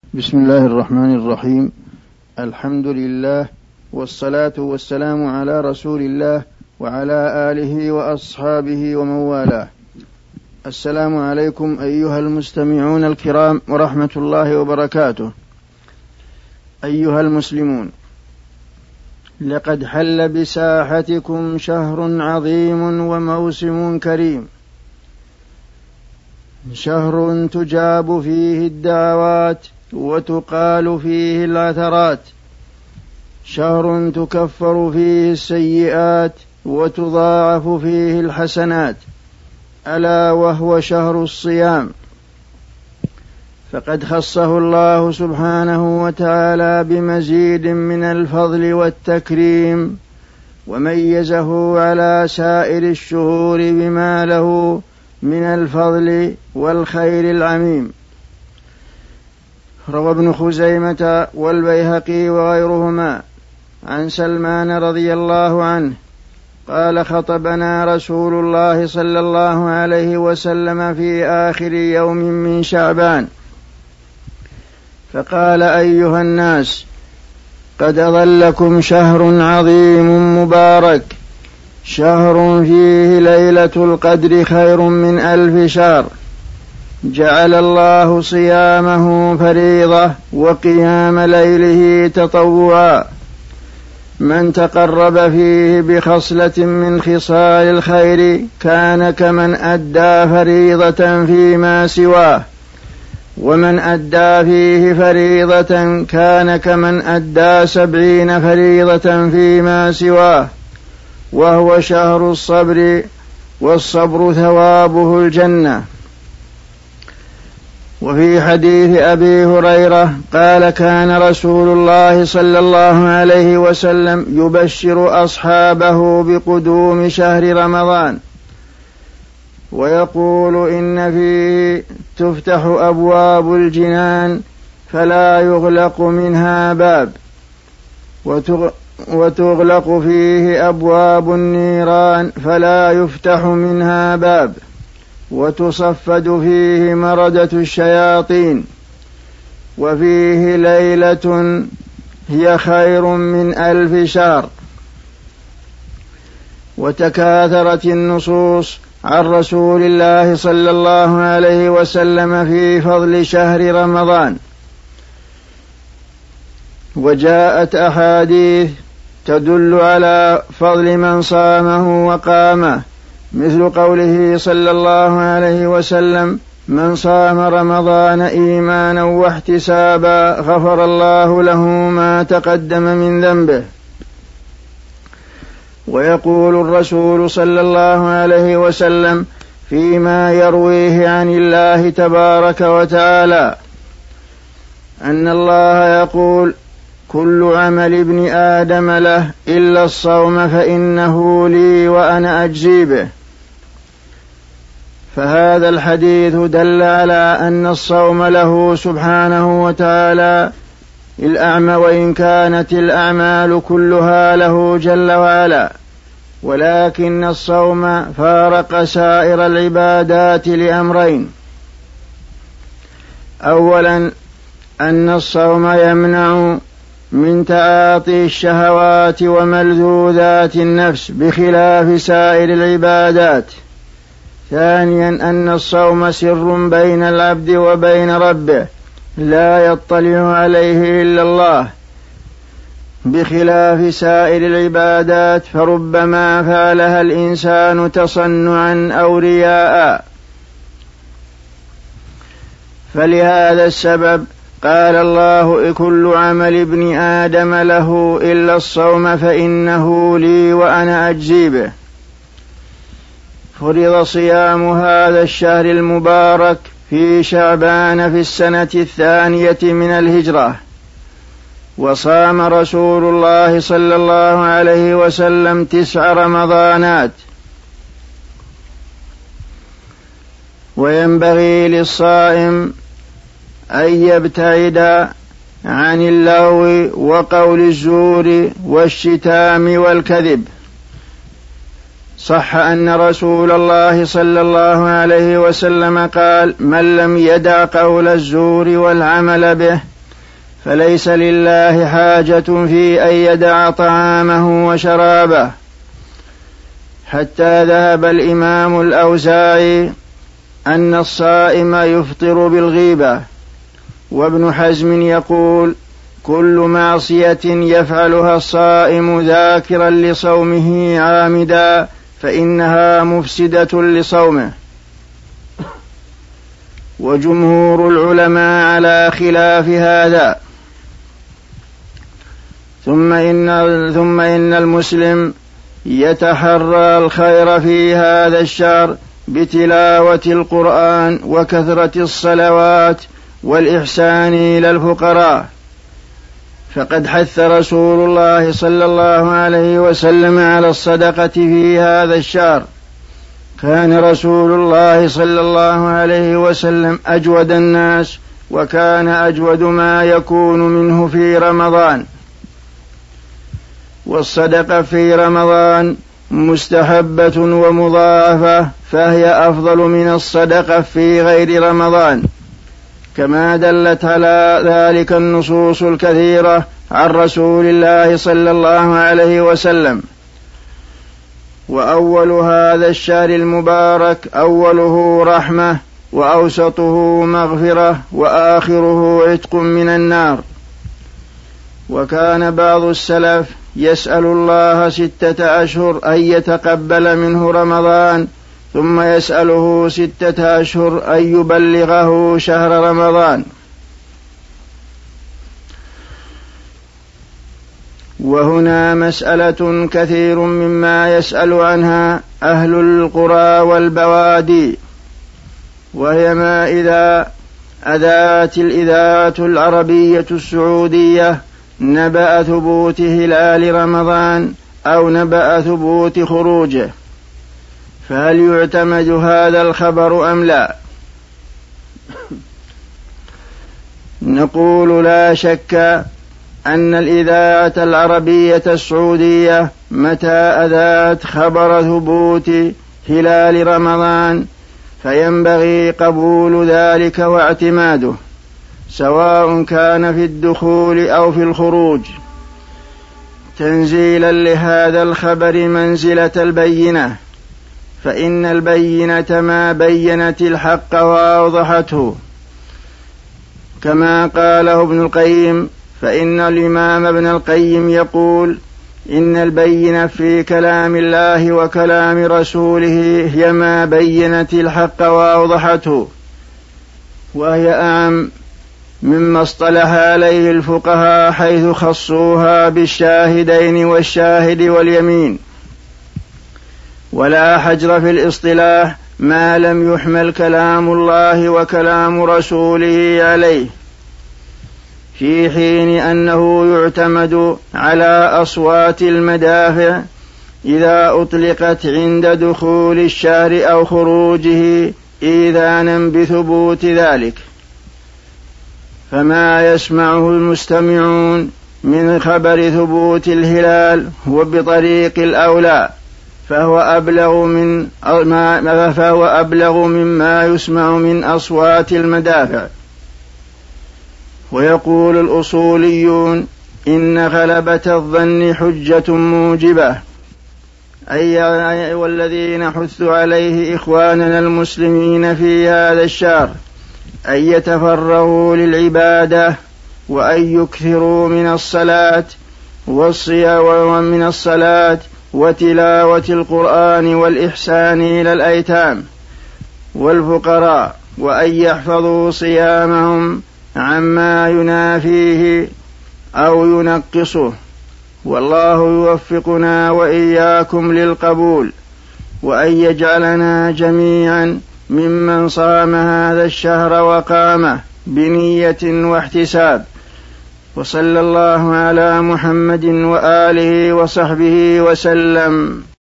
بسم الله الرحمن الرحيم. الحمد لله والصلاة والسلام على رسول الله وعلى آله وأصحابه ومن والاه. السلام عليكم أيها المستمعون الكرام ورحمة الله وبركاته. أيها المسلمون، لقد حل بساحتكم شهر عظيم وموسم كريم، شهر تجاب فيه الدعوات وتقال فيه العثرات، شهر تكفر فيه السيئات وتضاعف فيه الحسنات، ألا وهو شهر الصيام. فقد خصه الله سبحانه وتعالى بمزيد من الفضل والتكريم، وميزه على سائر الشهور بما له من الفضل والخير العميم. روى ابن خزيمة والبيهقي وغيرهما عن سلمان رضي الله عنه قال: خطبنا رسول الله صلى الله عليه وسلم في آخر يوم من شعبان فقال: أيها الناس، قد أظلكم شهر عظيم مبارك، شهر فيه ليلة القدر خير من 1000 شهر، جعل الله صيامه فريضة وقيام ليله تطوعا، من تقرب فيه بخصلة من خصال الخير كان كمن أدى فريضة فيما سواه، ومن أدى فيه فريضة كان كمن أدى 70 فريضة فيما سواه، وهو شهر الصبر، والصبر ثوابه الجنة. وفي حديث أبي هريرة قال: كان رسول الله صلى الله عليه وسلم يبشر أصحابه بقدوم شهر رمضان ويقول: إن فيه تفتح أبواب الجنان فلا يغلق منها باب، وتغلق فيه أبواب النيران فلا يفتح منها باب، وتصفد فيه مردة الشياطين، وفيه ليلة هي خير من 1000 شهر. وتكاثرت النصوص عن رسول الله صلى الله عليه وسلم في فضل شهر رمضان، وجاءت أحاديث تدل على فضل من صامه وقامه، مثل قوله صلى الله عليه وسلم: من صام رمضان إيمانا واحتسابا غفر الله له ما تقدم من ذنبه. ويقول الرسول صلى الله عليه وسلم فيما يرويه عن الله تبارك وتعالى أن الله يقول: كل عمل ابن آدم له إلا الصوم فإنه لي وأنا أجزي به. فهذا الحديث دل على أن الصوم له سبحانه وتعالى الأعمى، وإن كانت الأعمال كلها له جل وعلا، ولكن الصوم فارق سائر العبادات لأمرين: أولا، أن الصوم يمنع من تعاطي الشهوات وملذوذات النفس بخلاف سائر العبادات. ثانيا، أن الصوم سر بين العبد وبين ربه لا يطلع عليه إلا الله، بخلاف سائر العبادات فربما فعلها الإنسان تصنعا أو رياء. فلهذا السبب قال الله: كل عمل ابن آدم له إلا الصوم فإنه لي وأنا أجزي به. فرض صيام هذا الشهر المبارك في شعبان في السنة 2 من الهجرة، وصام رسول الله صلى الله عليه وسلم 9 رمضانات. وينبغي للصائم أن يبتعد عن اللغو وقول الزور والشتام والكذب. صح أن رسول الله صلى الله عليه وسلم قال: من لم يدع قول الزور والعمل به فليس لله حاجة في أن يدع طعامه وشرابه. حتى ذهب الإمام الأوزاعي أن الصائم يفطر بالغيبة. وابن حزم يقول: كل معصية يفعلها الصائم ذاكرا لصومه عامدا فإنها مفسدة لصومه. وجمهور العلماء على خلاف هذا. ثم إن المسلم يتحرى الخير في هذا الشهر بتلاوة القرآن وكثرة الصلوات والإحسان إلى الفقراء، فقد حث رسول الله صلى الله عليه وسلم على الصدقة في هذا الشهر. كان رسول الله صلى الله عليه وسلم أجود الناس، وكان أجود ما يكون منه في رمضان. والصدقة في رمضان مستحبة ومضاعفة، فهي أفضل من الصدقة في غير رمضان، كما دلت على ذلك النصوص الكثيرة عن رسول الله صلى الله عليه وسلم. وأول هذا الشهر المبارك أوله رحمة، وأوسطه مغفرة، وآخره عتق من النار. وكان بعض السلف يسأل الله 6 أشهر أن يتقبل منه رمضان، ثم يسأله 6 أشهر أن يبلغه شهر رمضان. وهنا مسألة كثير مما يسأل عنها أهل القرى والبوادي، وهي ما إذا أذاعت الإذاعة العربية السعودية نبأ ثبوت هلال رمضان أو نبأ ثبوت خروجه، فهل يعتمد هذا الخبر أم لا؟ نقول: لا شك أن الإذاعة العربية السعودية متى أذاعت خبر ثبوت هلال رمضان فينبغي قبول ذلك واعتماده، سواء كان في الدخول أو في الخروج، تنزيلا لهذا الخبر منزلة البينة، فإن البينة ما بينت الحق وأوضحته، كما قاله ابن القيم. فإن الإمام ابن القيم يقول: إن البينة في كلام الله وكلام رسوله هي ما بينت الحق وأوضحته، وهي أعم مما اصطلح عليه الفقهاء حيث خصوها بالشاهدين والشاهد واليمين. ولا حجر في الاصطلاح ما لم يحمل كلام الله وكلام رسوله عليه، في حين أنه يعتمد على أصوات المدافع إذا أطلقت عند دخول الشهر أو خروجه إذانا بثبوت ذلك. فما يسمعه المستمعون من خبر ثبوت الهلال هو بطريق الأولى، فهو أبلغ مما يسمع من أصوات المدافع. ويقول الأصوليون: إن غلبة الظن حجة موجبة، أي والذين حثوا عليه إخواننا المسلمين في هذا الشهر أن يتفرغوا للعبادة، وأن يكثروا من الصلاة وتلاوة القرآن والإحسان إلى الأيتام والفقراء، وأن يحفظوا صيامهم عما ينافيه أو ينقصه. والله يوفقنا وإياكم للقبول، وأن يجعلنا جميعا ممن صام هذا الشهر وقامه بنية واحتساب. وصلى الله على محمد وآله وصحبه وسلم.